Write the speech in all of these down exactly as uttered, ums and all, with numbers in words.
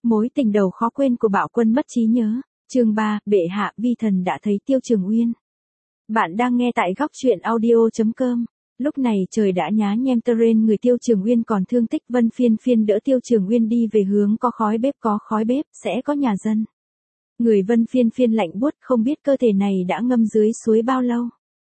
Mối tình đầu khó quên của Bạo Quân mất trí nhớ. Chương ba, bệ hạ, vi thần đã thấy Tiêu Trường Uyên. Bạn đang nghe tại góc truyện audio chấm com. Lúc này trời đã nhá nhem tơ rên, người Tiêu Trường Uyên còn thương tích. Vân Phiên Phiên đỡ Tiêu Trường Uyên đi về hướng có khói bếp, có khói bếp sẽ có nhà dân. Người Vân Phiên Phiên lạnh buốt, không biết cơ thể này đã ngâm dưới suối bao lâu.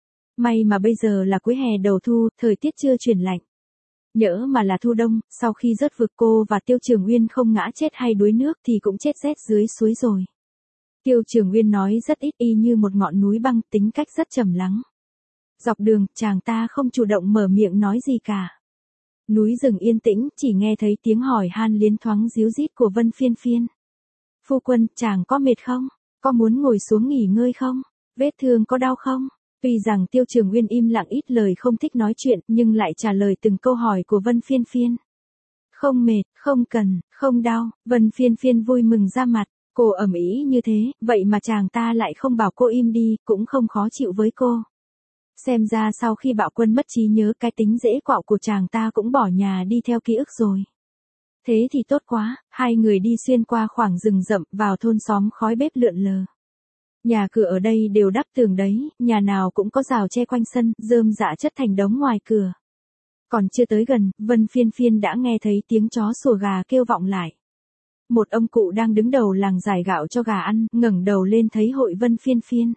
May mà bây giờ là cuối hè đầu thu, thời tiết chưa chuyển lạnh. Nhỡ mà là thu đông, sau khi rớt vực cô và Tiêu Trường Uyên không ngã chết hay đuối nước thì cũng chết rét dưới suối rồi. Tiêu Trường Uyên nói rất ít, y như một ngọn núi băng, tính cách rất trầm lắng. Dọc đường, chàng ta không chủ động mở miệng nói gì cả. Núi rừng yên tĩnh, chỉ nghe thấy tiếng hỏi han liến thoáng ríu rít của Vân Phiên Phiên. Phu quân, chàng có mệt không? Có muốn ngồi xuống nghỉ ngơi không? Vết thương có đau không? Tuy rằng Tiêu Trường Uyên im lặng ít lời, không thích nói chuyện, nhưng lại trả lời từng câu hỏi của Vân Phiên Phiên. Không mệt, không cần, không đau. Vân Phiên Phiên vui mừng ra mặt. Cô ầm ĩ như thế, vậy mà chàng ta lại không bảo cô im đi, cũng không khó chịu với cô. Xem ra sau khi Bạo Quân mất trí nhớ, cái tính dễ quạo của chàng ta cũng bỏ nhà đi theo ký ức rồi. Thế thì tốt quá. Hai người đi xuyên qua khoảng rừng rậm, vào thôn xóm khói bếp lượn lờ. Nhà cửa ở đây đều đắp tường đấy, nhà nào cũng có rào che quanh sân, rơm rạ chất thành đống ngoài cửa. Còn chưa tới gần, Vân Phiên Phiên đã nghe thấy tiếng chó sủa gà kêu vọng lại. Một ông cụ đang đứng đầu làng rải gạo cho gà ăn, ngẩng đầu lên thấy hội Vân Phiên Phiên.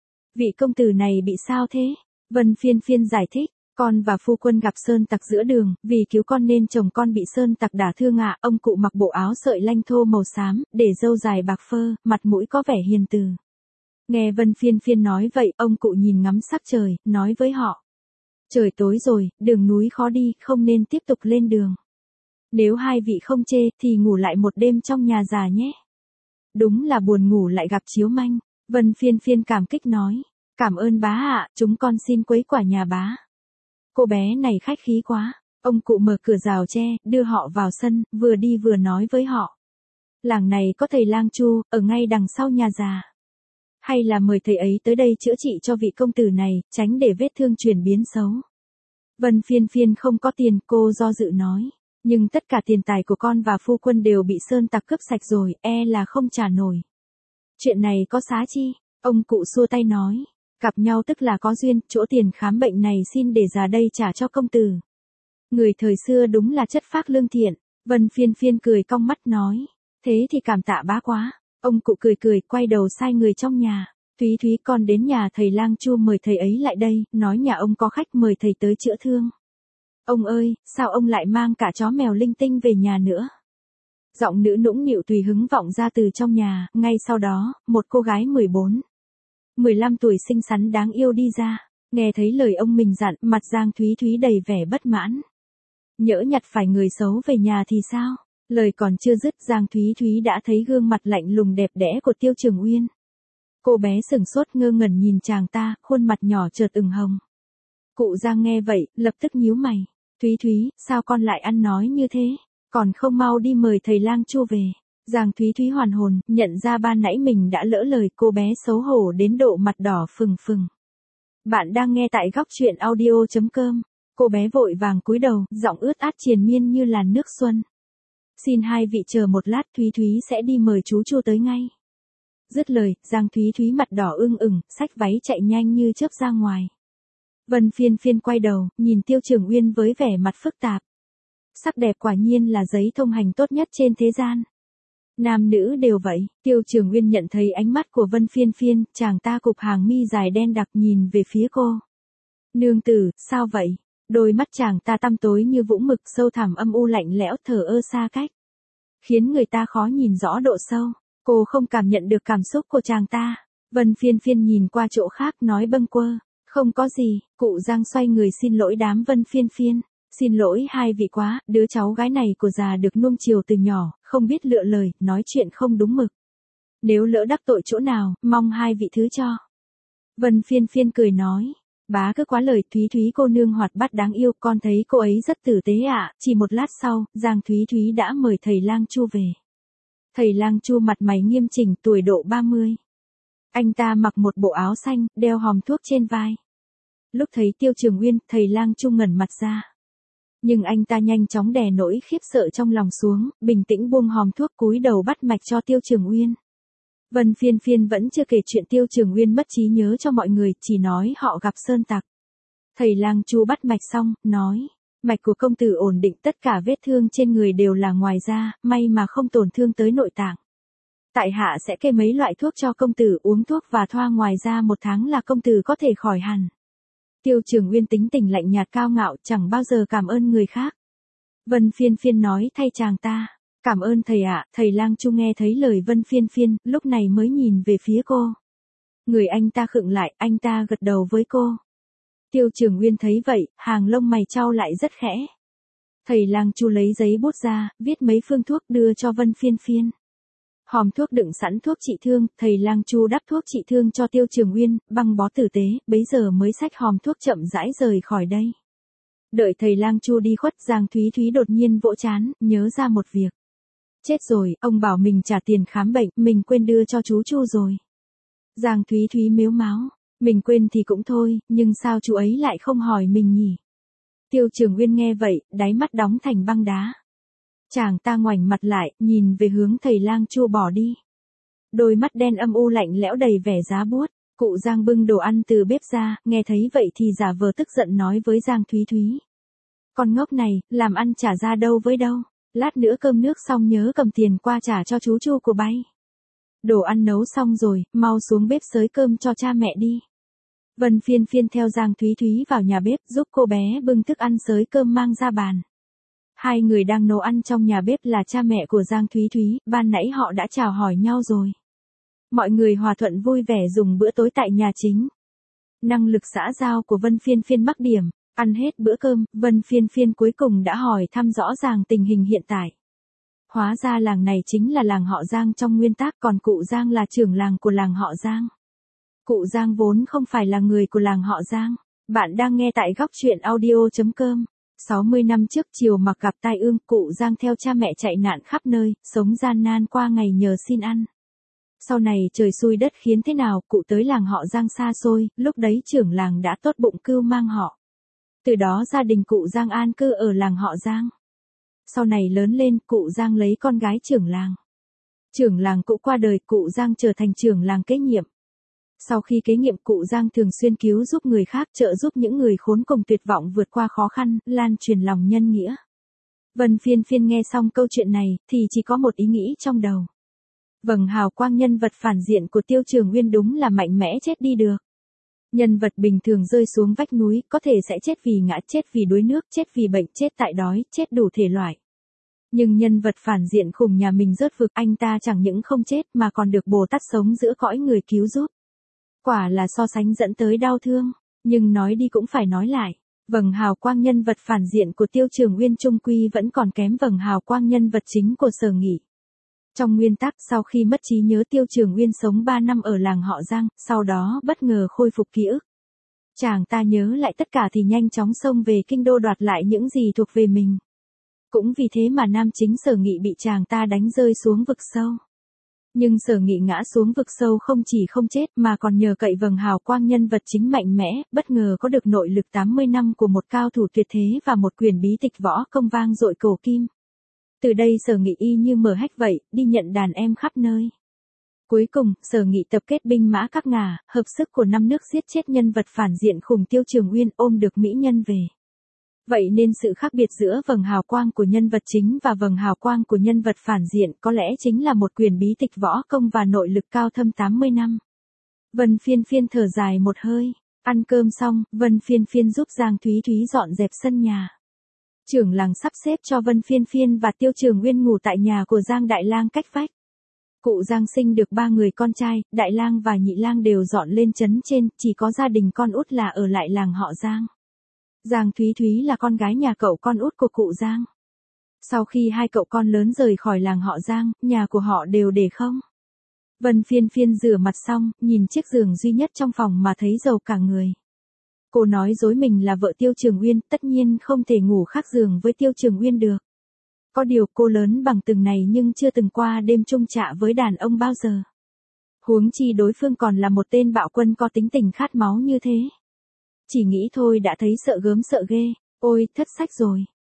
Vị công tử này bị sao thế? Vân Phiên Phiên giải thích, con và phu quân gặp sơn tặc giữa đường, vì cứu con nên chồng con bị sơn tặc đả thương ạ. Ông cụ mặc bộ áo sợi lanh thô màu xám, để râu dài bạc phơ, mặt mũi có vẻ hiền từ. Nghe Vân Phiên Phiên nói vậy, ông cụ nhìn ngắm sắc trời, nói với họ. Trời tối rồi, đường núi khó đi, không nên tiếp tục lên đường. Nếu hai vị không chê, thì ngủ lại một đêm trong nhà già nhé. Đúng là buồn ngủ lại gặp chiếu manh. Vân Phiên Phiên cảm kích nói. Cảm ơn bá ạ, chúng con xin quấy quả nhà bá. Cô bé này khách khí quá. Ông cụ mở cửa rào tre, đưa họ vào sân, vừa đi vừa nói với họ. Làng này có thầy lang Chu, ở ngay đằng sau nhà già. Hay là mời thầy ấy tới đây chữa trị cho vị công tử này, tránh để vết thương chuyển biến xấu. Vân Phiên Phiên không có tiền, cô do dự nói. Nhưng tất cả tiền tài của con và phu quân đều bị sơn tặc cướp sạch rồi, e là không trả nổi. Chuyện này có xá chi? Ông cụ xua tay nói. Gặp nhau tức là có duyên, chỗ tiền khám bệnh này xin để già đây trả cho công tử. Người thời xưa đúng là chất phác lương thiện. Vân Phiên Phiên cười cong mắt nói. Thế thì cảm tạ bá quá. Ông cụ cười cười, quay đầu sai người trong nhà. Thúy Thúy, con đến nhà thầy lang Chu mời thầy ấy lại đây, nói nhà ông có khách mời thầy tới chữa thương. Ông ơi, sao ông lại mang cả chó mèo linh tinh về nhà nữa? Giọng nữ nũng nịu tùy hứng vọng ra từ trong nhà, ngay sau đó, một cô gái mười bốn, mười lăm tuổi xinh xắn đáng yêu đi ra. Nghe thấy lời ông mình dặn, mặt Giang Thúy Thúy đầy vẻ bất mãn. Nhỡ nhặt phải người xấu về nhà thì sao? Lời còn chưa dứt, Giang Thúy Thúy đã thấy gương mặt lạnh lùng đẹp đẽ của Tiêu Trường Uyên. Cô bé sửng sốt ngơ ngẩn nhìn chàng ta, khuôn mặt nhỏ chợt ửng hồng. Cụ Giang nghe vậy, lập tức nhíu mày. Thúy Thúy, sao con lại ăn nói như thế? Còn không mau đi mời thầy lang Chu về. Giang Thúy Thúy hoàn hồn, nhận ra ban nãy mình đã lỡ lời, cô bé xấu hổ đến độ mặt đỏ phừng phừng. Bạn đang nghe tại góc truyện audio chấm com. Cô bé vội vàng cúi đầu, giọng ướt át triền miên như làn nước xuân. Xin hai vị chờ một lát, Thúy Thúy sẽ đi mời chú Chu tới ngay. Dứt lời, Giang Thúy Thúy mặt đỏ ưng ửng, xách váy chạy nhanh như chớp ra ngoài. Vân Phiên Phiên quay đầu, nhìn Tiêu Trường Uyên với vẻ mặt phức tạp. Sắc đẹp quả nhiên là giấy thông hành tốt nhất trên thế gian. Nam nữ đều vậy. Tiêu Trường Uyên nhận thấy ánh mắt của Vân Phiên Phiên, chàng ta cụp hàng mi dài đen đặc nhìn về phía cô. Nương tử, sao vậy? Đôi mắt chàng ta tăm tối như vũng mực, sâu thẳm âm u lạnh lẽo, thờ ơ xa cách. Khiến người ta khó nhìn rõ độ sâu. Cô không cảm nhận được cảm xúc của chàng ta. Vân Phiên Phiên nhìn qua chỗ khác nói bâng quơ. Không có gì. Cụ Giang xoay người xin lỗi đám Vân Phiên Phiên. Xin lỗi hai vị quá, đứa cháu gái này của già được nuông chiều từ nhỏ, không biết lựa lời, nói chuyện không đúng mực. Nếu lỡ đắc tội chỗ nào, mong hai vị thứ cho. Vân Phiên Phiên cười nói. Bá cứ quá lời, Thúy Thúy cô nương hoạt bát đáng yêu, con thấy cô ấy rất tử tế ạ. Chỉ một lát sau, Giang Thúy Thúy đã mời thầy lang Chu về. Thầy lang Chu mặt mày nghiêm chỉnh, tuổi độ ba mươi. Anh ta mặc một bộ áo xanh, đeo hòm thuốc trên vai. Lúc thấy Tiêu Trường Uyên, thầy lang Chu ngẩn mặt ra. Nhưng anh ta nhanh chóng đè nỗi khiếp sợ trong lòng xuống, bình tĩnh buông hòm thuốc cúi đầu bắt mạch cho Tiêu Trường Uyên. Vân Phiên Phiên vẫn chưa kể chuyện Tiêu Trường Uyên mất trí nhớ cho mọi người, chỉ nói họ gặp sơn tặc. Thầy lang Chu bắt mạch xong, nói, mạch của công tử ổn định, tất cả vết thương trên người đều là ngoài da, may mà không tổn thương tới nội tạng. Tại hạ sẽ kê mấy loại thuốc cho công tử uống thuốc và thoa ngoài da một tháng là công tử có thể khỏi hẳn. Tiêu Trường Uyên tính tình lạnh nhạt cao ngạo, chẳng bao giờ cảm ơn người khác. Vân Phiên Phiên nói thay chàng ta, cảm ơn thầy ạ. Thầy lang Chu nghe thấy lời Vân Phiên Phiên, lúc này mới nhìn về phía cô. Người anh ta khựng lại, anh ta gật đầu với cô. Tiêu Trường Uyên thấy vậy, hàng lông mày chau lại rất khẽ. Thầy lang Chu lấy giấy bút ra, viết mấy phương thuốc đưa cho Vân Phiên Phiên. Hòm thuốc đựng sẵn thuốc trị thương, thầy lang Chu đắp thuốc trị thương cho Tiêu Trường Uyên, băng bó tử tế, bấy giờ mới xách hòm thuốc chậm rãi rời khỏi đây. Đợi thầy lang Chu đi khuất, Giang Thúy Thúy đột nhiên vỗ trán, nhớ ra một việc. Chết rồi, ông bảo mình trả tiền khám bệnh, mình quên đưa cho chú Chu rồi. Giang Thúy Thúy mếu máo, mình quên thì cũng thôi, nhưng sao chú ấy lại không hỏi mình nhỉ? Tiêu Trường Uyên nghe vậy, đáy mắt đóng thành băng đá. Chàng ta ngoảnh mặt lại, nhìn về hướng thầy lang Chu bỏ đi. Đôi mắt đen âm u lạnh lẽo đầy vẻ giá buốt. Cụ Giang bưng đồ ăn từ bếp ra, nghe thấy vậy thì giả vờ tức giận nói với Giang Thúy Thúy. Con ngốc này, làm ăn trả ra đâu với đâu. Lát nữa cơm nước xong nhớ cầm tiền qua trả cho chú Chu của bay. Đồ ăn nấu xong rồi, mau xuống bếp xới cơm cho cha mẹ đi. Vân Phiên Phiên theo Giang Thúy Thúy vào nhà bếp giúp cô bé bưng thức ăn xới cơm mang ra bàn. Hai người đang nấu ăn trong nhà bếp là cha mẹ của Giang Thúy Thúy, ban nãy họ đã chào hỏi nhau rồi. Mọi người hòa thuận vui vẻ dùng bữa tối tại nhà chính. Năng lực xã giao của Vân Phiên Phiên mắc điểm, ăn hết bữa cơm, Vân Phiên Phiên cuối cùng đã hỏi thăm rõ ràng tình hình hiện tại. Hóa ra làng này chính là làng họ Giang trong nguyên tắc, còn cụ Giang là trưởng làng của làng họ Giang. Cụ Giang vốn không phải là người của làng họ Giang. Bạn đang nghe tại góc truyện audio chấm com. sáu mươi năm trước chiều mặc gặp tai ương, cụ Giang theo cha mẹ chạy nạn khắp nơi, sống gian nan qua ngày nhờ xin ăn. Sau này trời xui đất khiến thế nào, cụ tới làng họ Giang xa xôi, lúc đấy trưởng làng đã tốt bụng cưu mang họ. Từ đó gia đình cụ Giang an cư ở làng họ Giang. Sau này lớn lên, cụ Giang lấy con gái trưởng làng. Trưởng làng cũ qua đời, cụ Giang trở thành trưởng làng kế nhiệm. Sau khi kế nhiệm, cụ Giang thường xuyên cứu giúp người khác, trợ giúp những người khốn cùng tuyệt vọng vượt qua khó khăn, lan truyền lòng nhân nghĩa. Vân Phiên Phiên nghe xong câu chuyện này, thì chỉ có một ý nghĩ trong đầu. Vầng hào quang nhân vật phản diện của Tiêu Trường Uyên đúng là mạnh mẽ chết đi được. Nhân vật bình thường rơi xuống vách núi, có thể sẽ chết vì ngã, chết vì đuối nước, chết vì bệnh, chết tại đói, chết đủ thể loại. Nhưng nhân vật phản diện khủng nhà mình rớt vực, anh ta chẳng những không chết mà còn được Bồ Tát sống giữa cõi người cứu giúp. Quả là so sánh dẫn tới đau thương, nhưng nói đi cũng phải nói lại. Vầng hào quang nhân vật phản diện của Tiêu Trường Uyên chung quy vẫn còn kém vầng hào quang nhân vật chính của Sở Nghị. Trong nguyên tắc, sau khi mất trí nhớ, Tiêu Trường Uyên sống ba năm ở làng họ Giang, sau đó bất ngờ khôi phục ký ức. Chàng ta nhớ lại tất cả thì nhanh chóng xông về kinh đô đoạt lại những gì thuộc về mình. Cũng vì thế mà nam chính Sở Nghị bị chàng ta đánh rơi xuống vực sâu. Nhưng Sở Nghị ngã xuống vực sâu không chỉ không chết mà còn nhờ cậy vầng hào quang nhân vật chính mạnh mẽ, bất ngờ có được nội lực tám mươi năm của một cao thủ tuyệt thế và một quyền bí tịch võ công vang dội cổ kim. Từ đây Sở Nghị y như mở hách vậy, đi nhận đàn em khắp nơi. Cuối cùng, Sở Nghị tập kết binh mã các ngả, hợp sức của năm nước giết chết nhân vật phản diện khủng Tiêu Trường Uyên, ôm được mỹ nhân về. Vậy nên sự khác biệt giữa vầng hào quang của nhân vật chính và vầng hào quang của nhân vật phản diện có lẽ chính là một quyền bí tịch võ công và nội lực cao thâm tám mươi năm. Vân Phiên Phiên thở dài một hơi. Ăn cơm xong, Vân Phiên Phiên giúp Giang Thúy Thúy dọn dẹp sân nhà. Trưởng làng sắp xếp cho Vân Phiên Phiên và Tiêu Trường Uyên ngủ tại nhà của Giang Đại Lang cách vách. Cụ Giang sinh được ba người con trai, Đại Lang và Nhị Lang đều dọn lên trấn trên, chỉ có gia đình con út là ở lại làng họ Giang. Giang Thúy Thúy là con gái nhà cậu con út của cụ Giang. Sau khi hai cậu con lớn rời khỏi làng họ Giang, nhà của họ đều để không. Vân Phiên Phiên rửa mặt xong, nhìn chiếc giường duy nhất trong phòng mà thấy rầu cả người. Cô nói dối mình là vợ Tiêu Trường Uyên, tất nhiên không thể ngủ khác giường với Tiêu Trường Uyên được. Có điều cô lớn bằng từng này nhưng chưa từng qua đêm chung trạ với đàn ông bao giờ. Huống chi đối phương còn là một tên bạo quân có tính tình khát máu như thế. Chỉ nghĩ thôi đã thấy sợ gớm sợ ghê, ôi thất sách rồi.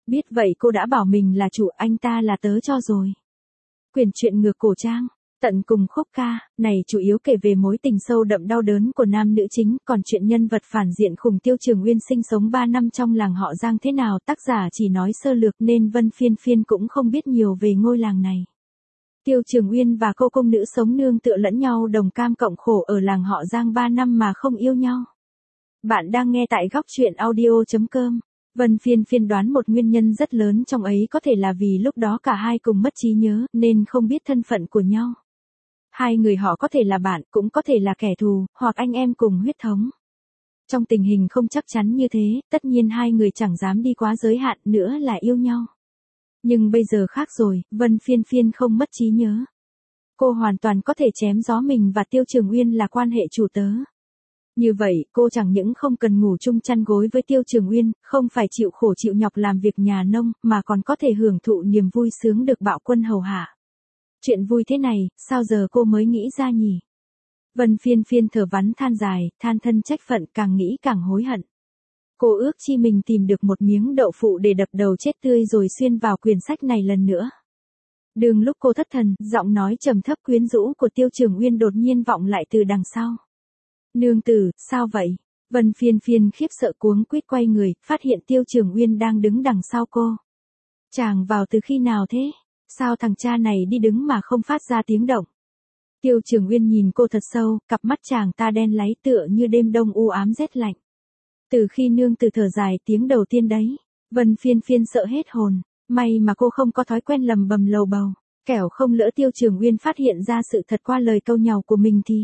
Biết vậy cô đã bảo mình là chủ, anh ta là tớ cho rồi. Quyển truyện ngược cổ trang, tận cùng khúc ca, này chủ yếu kể về mối tình sâu đậm đau đớn của nam nữ chính, còn chuyện nhân vật phản diện khủng Tiêu Trường Uyên sinh sống ba năm trong làng họ Giang thế nào tác giả chỉ nói sơ lược nên Vân Phiên Phiên cũng không biết nhiều về ngôi làng này. Tiêu Trường Uyên và cô công nữ sống nương tựa lẫn nhau đồng cam cộng khổ ở làng họ Giang ba năm mà không yêu nhau. Bạn đang nghe tại góc truyện audio chấm com. Vân Phiên Phiên đoán một nguyên nhân rất lớn trong ấy có thể là vì lúc đó cả hai cùng mất trí nhớ nên không biết thân phận của nhau. Hai người họ có thể là bạn, cũng có thể là kẻ thù, hoặc anh em cùng huyết thống. Trong tình hình không chắc chắn như thế, tất nhiên hai người chẳng dám đi quá giới hạn nữa là yêu nhau. Nhưng bây giờ khác rồi, Vân Phiên Phiên không mất trí nhớ. Cô hoàn toàn có thể chém gió mình và Tiêu Trường Uyên là quan hệ chủ tớ. Như vậy, cô chẳng những không cần ngủ chung chăn gối với Tiêu Trường Uyên, không phải chịu khổ chịu nhọc làm việc nhà nông, mà còn có thể hưởng thụ niềm vui sướng được Bạo Quân hầu hạ. Chuyện vui thế này, sao giờ cô mới nghĩ ra nhỉ? Vân Phiên Phiên thở vắn than dài, than thân trách phận, càng nghĩ càng hối hận. Cô ước chi mình tìm được một miếng đậu phụ để đập đầu chết tươi rồi xuyên vào quyển sách này lần nữa. Đường lúc cô thất thần, giọng nói trầm thấp quyến rũ của Tiêu Trường Uyên đột nhiên vọng lại từ đằng sau. Nương tử, sao vậy? Vân Phiên Phiên khiếp sợ cuống quýt quay người, phát hiện Tiêu Trường Uyên đang đứng đằng sau cô. Chàng vào từ khi nào thế? Sao thằng cha này đi đứng mà không phát ra tiếng động? Tiêu Trường Uyên nhìn cô thật sâu, cặp mắt chàng ta đen láy tựa như đêm đông u ám rét lạnh. Từ khi nương tử thở dài tiếng đầu tiên đấy, Vân Phiên Phiên sợ hết hồn, may mà cô không có thói quen lầm bầm lầu bầu, kẻo không lỡ Tiêu Trường Uyên phát hiện ra sự thật qua lời câu nhàu của mình thì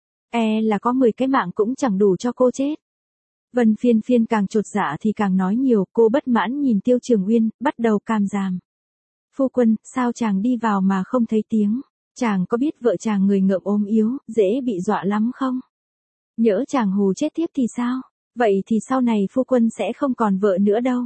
e là có mười cái mạng cũng chẳng đủ cho cô chết. Vân Phiên Phiên càng chột dạ thì càng nói nhiều, cô bất mãn nhìn Tiêu Trường Uyên, bắt đầu càm ràm. Phu quân, sao chàng đi vào mà không thấy tiếng? Chàng có biết vợ chàng người ngợm ốm yếu, dễ bị dọa lắm không? Nhỡ chàng hù chết tiếp thì sao? Vậy thì sau này phu quân sẽ không còn vợ nữa đâu.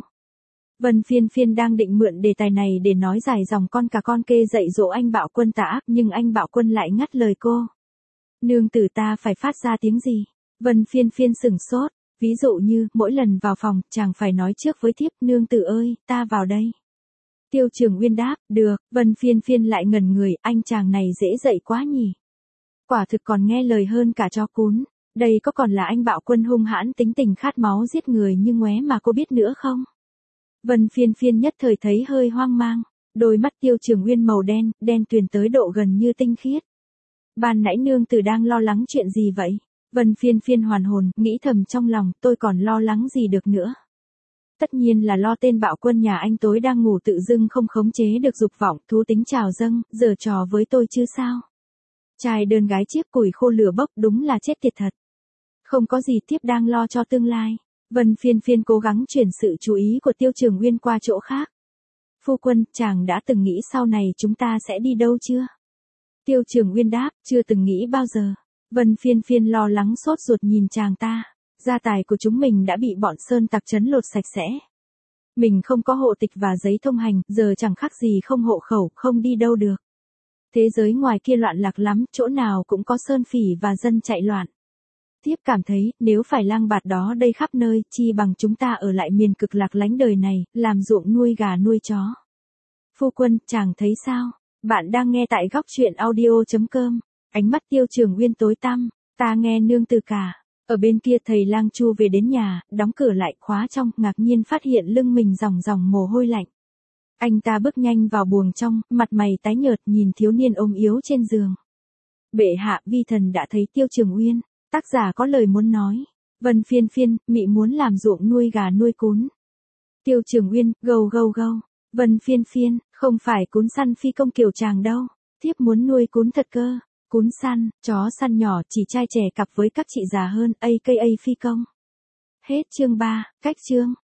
Vân Phiên Phiên đang định mượn đề tài này để nói dài dòng con cả con kê dạy dỗ anh Bạo Quân tà ác, nhưng anh Bạo Quân lại ngắt lời cô. Nương tử ta phải phát ra tiếng gì? Vân Phiên Phiên sửng sốt, ví dụ như, mỗi lần vào phòng, chàng phải nói trước với thiếp, nương tử ơi, ta vào đây. Tiêu Trường Uyên đáp, được. Vân Phiên Phiên lại ngẩn người, anh chàng này dễ dạy quá nhỉ. Quả thực còn nghe lời hơn cả chó cún. Đây có còn là anh Bạo Quân hung hãn tính tình khát máu giết người như ngoé mà cô biết nữa không? Vân Phiên Phiên nhất thời thấy hơi hoang mang. Đôi mắt Tiêu Trường Uyên màu đen, đen tuyền tới độ gần như tinh khiết. Ban nãy nương tử đang lo lắng chuyện gì vậy? Vân Phiên Phiên hoàn hồn, nghĩ thầm trong lòng, tôi còn lo lắng gì được nữa. Tất nhiên là lo tên Bạo Quân nhà anh tối đang ngủ tự dưng không khống chế được dục vọng, thú tính trào dâng, giở trò với tôi chứ sao? Trai đơn gái chiếc củi khô lửa bốc, đúng là chết tiệt thật. Không có gì, tiếp đang lo cho tương lai. Vân Phiên Phiên cố gắng chuyển sự chú ý của Tiêu Trường Uyên qua chỗ khác. Phu quân, chàng đã từng nghĩ sau này chúng ta sẽ đi đâu chưa? Tiêu Trường Uyên đáp, chưa từng nghĩ bao giờ. Vân Phiên Phiên lo lắng sốt ruột nhìn chàng ta. Gia tài của chúng mình đã bị bọn sơn tặc trấn lột sạch sẽ. Mình không có hộ tịch và giấy thông hành, giờ chẳng khác gì không hộ khẩu, không đi đâu được. Thế giới ngoài kia loạn lạc lắm, chỗ nào cũng có sơn phỉ và dân chạy loạn. Tiếp cảm thấy, nếu phải lang bạt đó đây khắp nơi, chi bằng chúng ta ở lại miền cực lạc lánh đời này, làm ruộng nuôi gà nuôi chó. Phu quân, chàng thấy sao? Bạn đang nghe tại góc truyện audio chấm com. Ánh mắt Tiêu Trường Uyên tối tăm, ta nghe nương từ cả. Ở bên kia thầy lang Chu về đến nhà, đóng cửa lại khóa trong, ngạc nhiên phát hiện lưng mình ròng ròng mồ hôi lạnh. Anh ta bước nhanh vào buồng trong, mặt mày tái nhợt nhìn thiếu niên ốm yếu trên giường. Bệ hạ, vi thần đã thấy Tiêu Trường Uyên. Tác giả có lời muốn nói. Vân Phiên Phiên, mị muốn làm ruộng nuôi gà nuôi cún. Tiêu Trường Uyên, gâu gâu gâu. Vân Phiên Phiên, không phải cún săn phi công kiểu chàng đâu. Thiếp muốn nuôi cún thật cơ. Cún săn, chó săn nhỏ, chỉ trai trẻ cặp với các chị già hơn, a ca a phi công. Hết chương ba, cách chương.